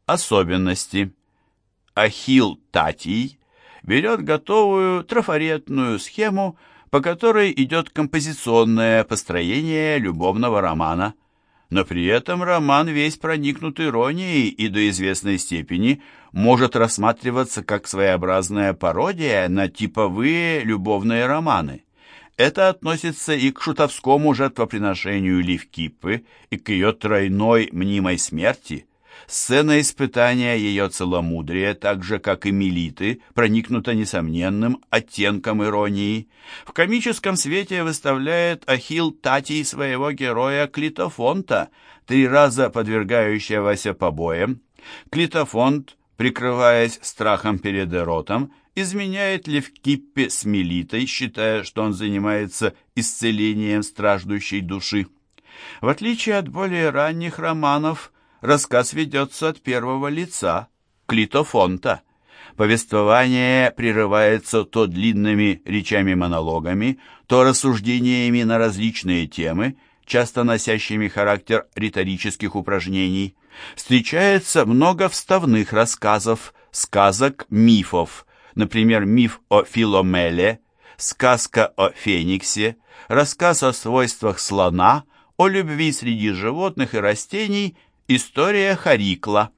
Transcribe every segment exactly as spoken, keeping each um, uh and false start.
Особенности. Ахилл Татий берет готовую трафаретную схему, по которой идет композиционное построение любовного романа. Но при этом роман весь проникнут иронией и до известной степени может рассматриваться как своеобразная пародия на типовые любовные романы. Это относится и к шутовскому жертвоприношению Левкиппы, и к ее тройной мнимой смерти. Сцена испытания ее целомудрия, так же, как и Мелиты, проникнута несомненным оттенком иронии. В комическом свете выставляет Ахилл Татий своего героя Клитофонта, три раза подвергающегося побоям. Клитофонт, прикрываясь страхом перед Эротом, изменяет Левкиппе с Мелитой, считая, что он занимается исцелением страждущей души. В отличие от более ранних романов, рассказ ведется от первого лица, Клитофонта. Повествование прерывается то длинными речами-монологами, то рассуждениями на различные темы, часто носящими характер риторических упражнений. Встречается много вставных рассказов, сказок, мифов, например, миф о Филомеле, сказка о Фениксе, рассказ о свойствах слона, о любви среди животных и растений, история Харикла.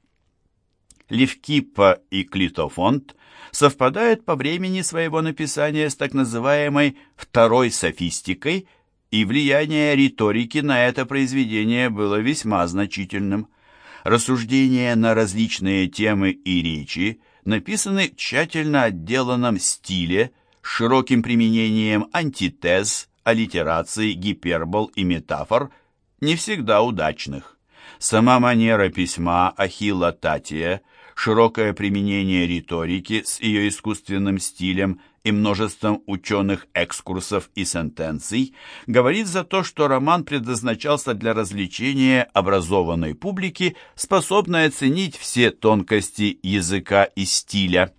Левкиппа и Клитофонт совпадают по времени своего написания с так называемой «второй софистикой», и влияние риторики на это произведение было весьма значительным. Рассуждения на различные темы и речи написаны в тщательно отделанном стиле, с широким применением антитез, аллитераций, гипербол и метафор, не всегда удачных. Сама манера письма Ахилла Татия, широкое применение риторики с ее искусственным стилем и множеством ученых экскурсов и сентенций говорит за то, что роман предназначался для развлечения образованной публики, способной оценить все тонкости языка и стиля.